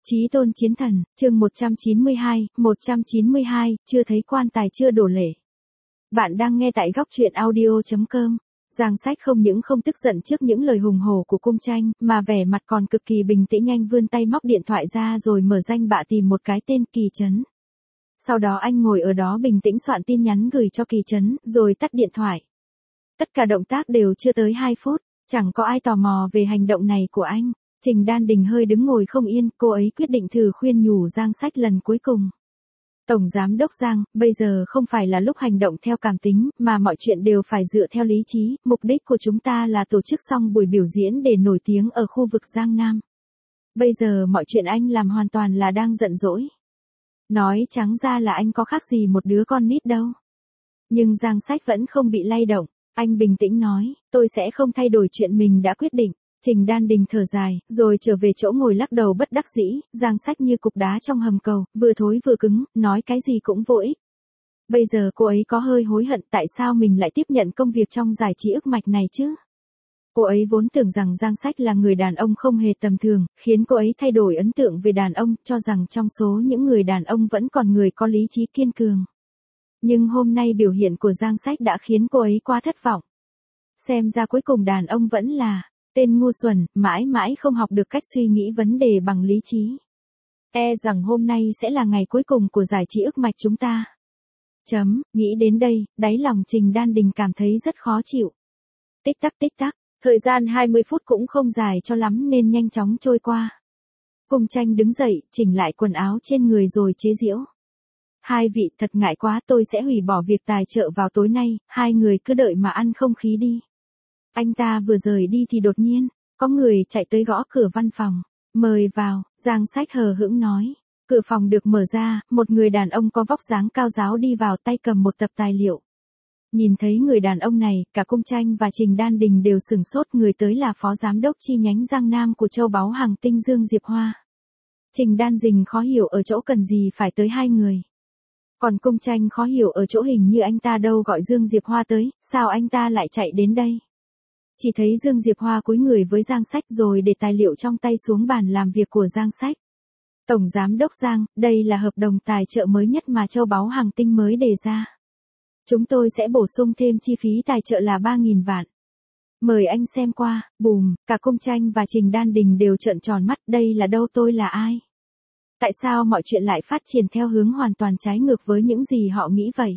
Chí tôn chiến thần, chương 192, chưa thấy quan tài chưa đổ lệ. Bạn đang nghe tại góc truyện audio.com. Giang Sách không những không tức giận trước những lời hùng hổ của cung tranh, mà vẻ mặt còn cực kỳ bình tĩnh, nhanh vươn tay móc điện thoại ra rồi mở danh bạ tìm một cái tên Kỳ Trấn. Sau đó anh ngồi ở đó bình tĩnh soạn tin nhắn gửi cho Kỳ Trấn, rồi tắt điện thoại. Tất cả động tác đều chưa tới 2 phút, chẳng có ai tò mò về hành động này của anh. Trình Đan Đình hơi đứng ngồi không yên, cô ấy quyết định thử khuyên nhủ Giang Sách lần cuối cùng. Tổng Giám đốc Giang, bây giờ không phải là lúc hành động theo cảm tính, mà mọi chuyện đều phải dựa theo lý trí, mục đích của chúng ta là tổ chức xong buổi biểu diễn để nổi tiếng ở khu vực Giang Nam. Bây giờ mọi chuyện anh làm hoàn toàn là đang giận dỗi. Nói trắng ra là anh có khác gì một đứa con nít đâu. Nhưng Giang Sách vẫn không bị lay động, anh bình tĩnh nói, tôi sẽ không thay đổi chuyện mình đã quyết định. Trình Đan Đình thở dài, rồi trở về chỗ ngồi lắc đầu bất đắc dĩ, Giang Sách như cục đá trong hầm cầu, vừa thối vừa cứng, nói cái gì cũng vô ích. Bây giờ cô ấy có hơi hối hận tại sao mình lại tiếp nhận công việc trong giải trí ức mạch này chứ. Cô ấy vốn tưởng rằng Giang Sách là người đàn ông không hề tầm thường, khiến cô ấy thay đổi ấn tượng về đàn ông, cho rằng trong số những người đàn ông vẫn còn người có lý trí kiên cường. Nhưng hôm nay biểu hiện của Giang Sách đã khiến cô ấy quá thất vọng. Xem ra cuối cùng đàn ông vẫn là tên ngu xuẩn, mãi mãi không học được cách suy nghĩ vấn đề bằng lý trí. E rằng hôm nay sẽ là ngày cuối cùng của giải trí ức mạch chúng ta. Nghĩ đến đây, đáy lòng Trình Đan Đình cảm thấy rất khó chịu. Tích tắc, thời gian 20 phút cũng không dài cho lắm nên nhanh chóng trôi qua. Cung tranh đứng dậy, chỉnh lại quần áo trên người rồi chế giễu. Hai vị, thật ngại quá, tôi sẽ hủy bỏ việc tài trợ vào tối nay, hai người cứ đợi mà ăn không khí đi. Anh ta vừa rời đi thì đột nhiên, có người chạy tới gõ cửa văn phòng. Mời vào, Giang Sách hờ hững nói. Cửa phòng được mở ra, một người đàn ông có vóc dáng cao ráo đi vào, tay cầm một tập tài liệu. Nhìn thấy người đàn ông này, cả cung tranh và Trình Đan Đình đều sửng sốt, người tới là phó giám đốc chi nhánh Giang Nam của Châu Báu Hàng Tinh Dương Diệp Hoa. Trình Đan Đình khó hiểu ở chỗ cần gì phải tới hai người. Còn cung tranh khó hiểu ở chỗ hình như anh ta đâu gọi Dương Diệp Hoa tới, sao anh ta lại chạy đến đây. Chỉ thấy Dương Diệp Hoa cúi người với Giang Sách rồi để tài liệu trong tay xuống bàn làm việc của Giang Sách. Tổng Giám đốc Giang, đây là hợp đồng tài trợ mới nhất mà Châu Báu Hàng Tinh mới đề ra. Chúng tôi sẽ bổ sung thêm chi phí tài trợ là 3.000 vạn. Mời anh xem qua. Bùm, cả cung tranh và Trình Đan Đình đều trợn tròn mắt, đây là đâu, tôi là ai? Tại sao mọi chuyện lại phát triển theo hướng hoàn toàn trái ngược với những gì họ nghĩ vậy?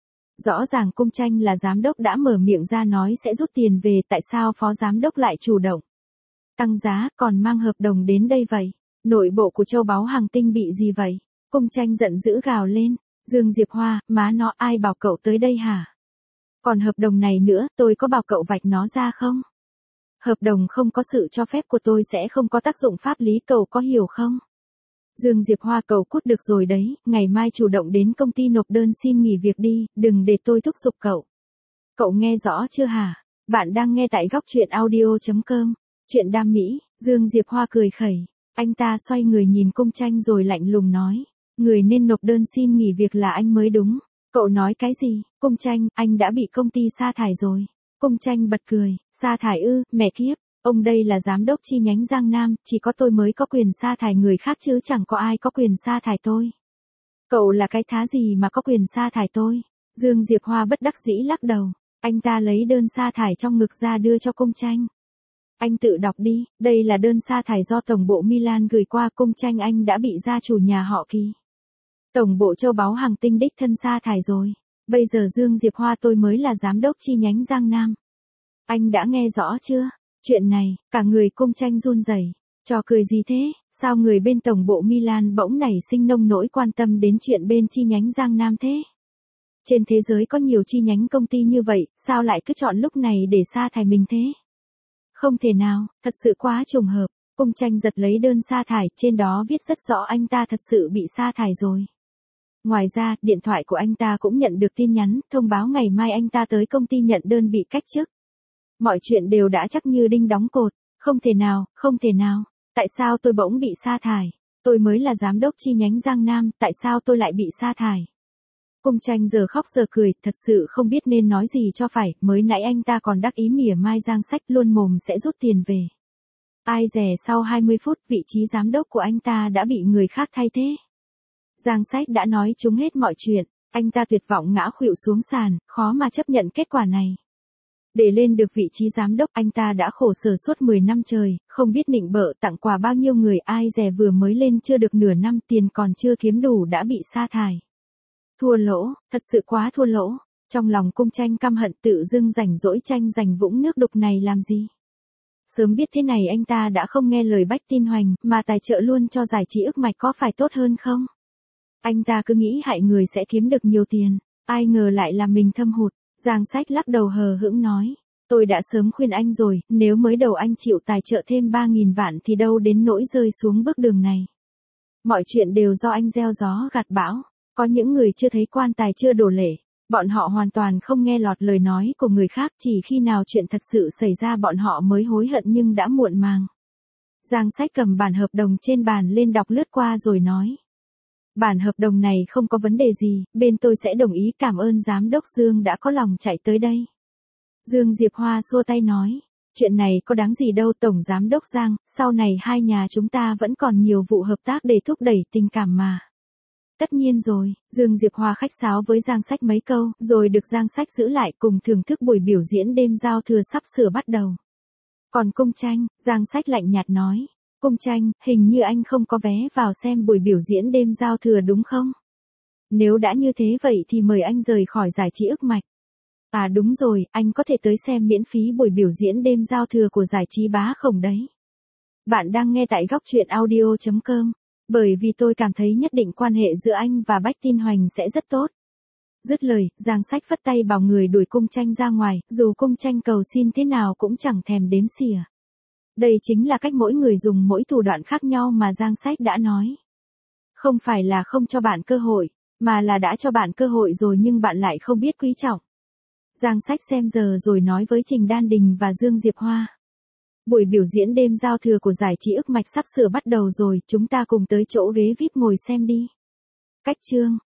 Rõ ràng cung tranh là giám đốc đã mở miệng ra nói sẽ rút tiền về, tại sao phó giám đốc lại chủ động tăng giá, còn mang hợp đồng đến đây vậy? Nội bộ của Châu Báu Hàng Tinh bị gì vậy? Cung tranh giận dữ gào lên. Dương Diệp Hoa, má nó, ai bảo cậu tới đây hả? Còn hợp đồng này nữa, tôi có bảo cậu vạch nó ra không? Hợp đồng không có sự cho phép của tôi sẽ không có tác dụng pháp lý, cậu có hiểu không? Dương Diệp Hoa, cậu cút được rồi đấy, ngày mai chủ động đến công ty nộp đơn xin nghỉ việc đi, đừng để tôi thúc giục cậu. Cậu nghe rõ chưa hả? Bạn đang nghe tại góc truyện audio.com. Chuyện đam mỹ. Dương Diệp Hoa cười khẩy. Anh ta xoay người nhìn cung tranh rồi lạnh lùng nói. Người nên nộp đơn xin nghỉ việc là anh mới đúng. Cậu nói cái gì? Cung tranh, anh đã bị công ty sa thải rồi. Cung tranh bật cười. Sa thải ư, mẹ kiếp. Ông đây là giám đốc chi nhánh Giang Nam, chỉ có tôi mới có quyền sa thải người khác chứ chẳng có ai có quyền sa thải tôi. Cậu là cái thá gì mà có quyền sa thải tôi? Dương Diệp Hoa bất đắc dĩ lắc đầu. Anh ta lấy đơn sa thải trong ngực ra đưa cho cung tranh. Anh tự đọc đi, đây là đơn sa thải do Tổng bộ Milan gửi qua cung tranh, anh đã bị gia chủ nhà họ Kỳ. Tổng bộ Châu Báu Hàng Tinh đích thân sa thải rồi. Bây giờ Dương Diệp Hoa, tôi mới là giám đốc chi nhánh Giang Nam. Anh đã nghe rõ chưa? Chuyện này, cả người cung tranh run rẩy. Trò cười gì thế? Sao người bên tổng bộ Milan bỗng nảy sinh nông nỗi quan tâm đến chuyện bên chi nhánh Giang Nam thế? Trên thế giới có nhiều chi nhánh công ty như vậy, sao lại cứ chọn lúc này để sa thải mình thế? Không thể nào, thật sự quá trùng hợp. Cung tranh giật lấy đơn sa thải, trên đó viết rất rõ anh ta thật sự bị sa thải rồi. Ngoài ra, điện thoại của anh ta cũng nhận được tin nhắn, thông báo ngày mai anh ta tới công ty nhận đơn bị cách chức. Mọi chuyện đều đã chắc như đinh đóng cột. Không thể nào. Tại sao tôi bỗng bị sa thải? Tôi mới là giám đốc chi nhánh Giang Nam, tại sao tôi lại bị sa thải? Cung tranh giờ khóc giờ cười, thật sự không biết nên nói gì cho phải, mới nãy anh ta còn đắc ý mỉa mai Giang Sách luôn mồm sẽ rút tiền về. Ai dè sau 20 phút vị trí giám đốc của anh ta đã bị người khác thay thế. Giang Sách đã nói trúng hết mọi chuyện, anh ta tuyệt vọng ngã khuỵu xuống sàn, khó mà chấp nhận kết quả này. Để lên được vị trí giám đốc anh ta đã khổ sở suốt 10 năm trời, không biết nịnh bợ tặng quà bao nhiêu người, ai dè vừa mới lên chưa được nửa năm tiền còn chưa kiếm đủ đã bị sa thải. Thua lỗ, thật sự quá thua lỗ. Trong lòng Cung Tranh căm hận tự dưng rảnh rỗi tranh giành vũng nước đục này làm gì. Sớm biết thế này anh ta đã không nghe lời Bách Tin Hoành mà tài trợ luôn cho giải trí ức mạch có phải tốt hơn không? Anh ta cứ nghĩ hại người sẽ kiếm được nhiều tiền, ai ngờ lại là mình thâm hụt. Giang Sách lắc đầu hờ hững nói, tôi đã sớm khuyên anh rồi, nếu mới đầu anh chịu tài trợ thêm 3.000 vạn thì đâu đến nỗi rơi xuống bước đường này. Mọi chuyện đều do anh gieo gió gặt bão, có những người chưa thấy quan tài chưa đổ lệ, bọn họ hoàn toàn không nghe lọt lời nói của người khác, chỉ khi nào chuyện thật sự xảy ra bọn họ mới hối hận nhưng đã muộn màng. Giang Sách cầm bản hợp đồng trên bàn lên đọc lướt qua rồi nói. Bản hợp đồng này không có vấn đề gì, bên tôi sẽ đồng ý, cảm ơn giám đốc Dương đã có lòng chạy tới đây. Dương Diệp Hoa xua tay nói, chuyện này có đáng gì đâu Tổng Giám đốc Giang, sau này hai nhà chúng ta vẫn còn nhiều vụ hợp tác để thúc đẩy tình cảm mà. Tất nhiên rồi, Dương Diệp Hoa khách sáo với Giang Sách mấy câu, rồi được Giang Sách giữ lại cùng thưởng thức buổi biểu diễn đêm giao thừa sắp sửa bắt đầu. Còn Cung Tranh, Giang Sách lạnh nhạt nói. Cung Tranh, hình như anh không có vé vào xem buổi biểu diễn đêm giao thừa đúng không? Nếu đã như thế vậy thì mời anh rời khỏi giải trí ức mạch. À đúng rồi, anh có thể tới xem miễn phí buổi biểu diễn đêm giao thừa của giải trí bá khổng đấy. Bạn đang nghe tại góc truyện audio.com, bởi vì tôi cảm thấy nhất định quan hệ giữa anh và Bách Tin Hoành sẽ rất tốt. Dứt lời, Giang Sách phất tay bảo người đuổi Cung Tranh ra ngoài, dù Cung Tranh cầu xin thế nào cũng chẳng thèm đếm xỉa. Đây chính là cách mỗi người dùng mỗi thủ đoạn khác nhau mà Giang Sách đã nói. Không phải là không cho bạn cơ hội, mà là đã cho bạn cơ hội rồi nhưng bạn lại không biết quý trọng. Giang Sách xem giờ rồi nói với Trình Đan Đình và Dương Diệp Hoa. Buổi biểu diễn đêm giao thừa của giải trí ức mạch sắp sửa bắt đầu rồi, chúng ta cùng tới chỗ ghế VIP ngồi xem đi. Cách chương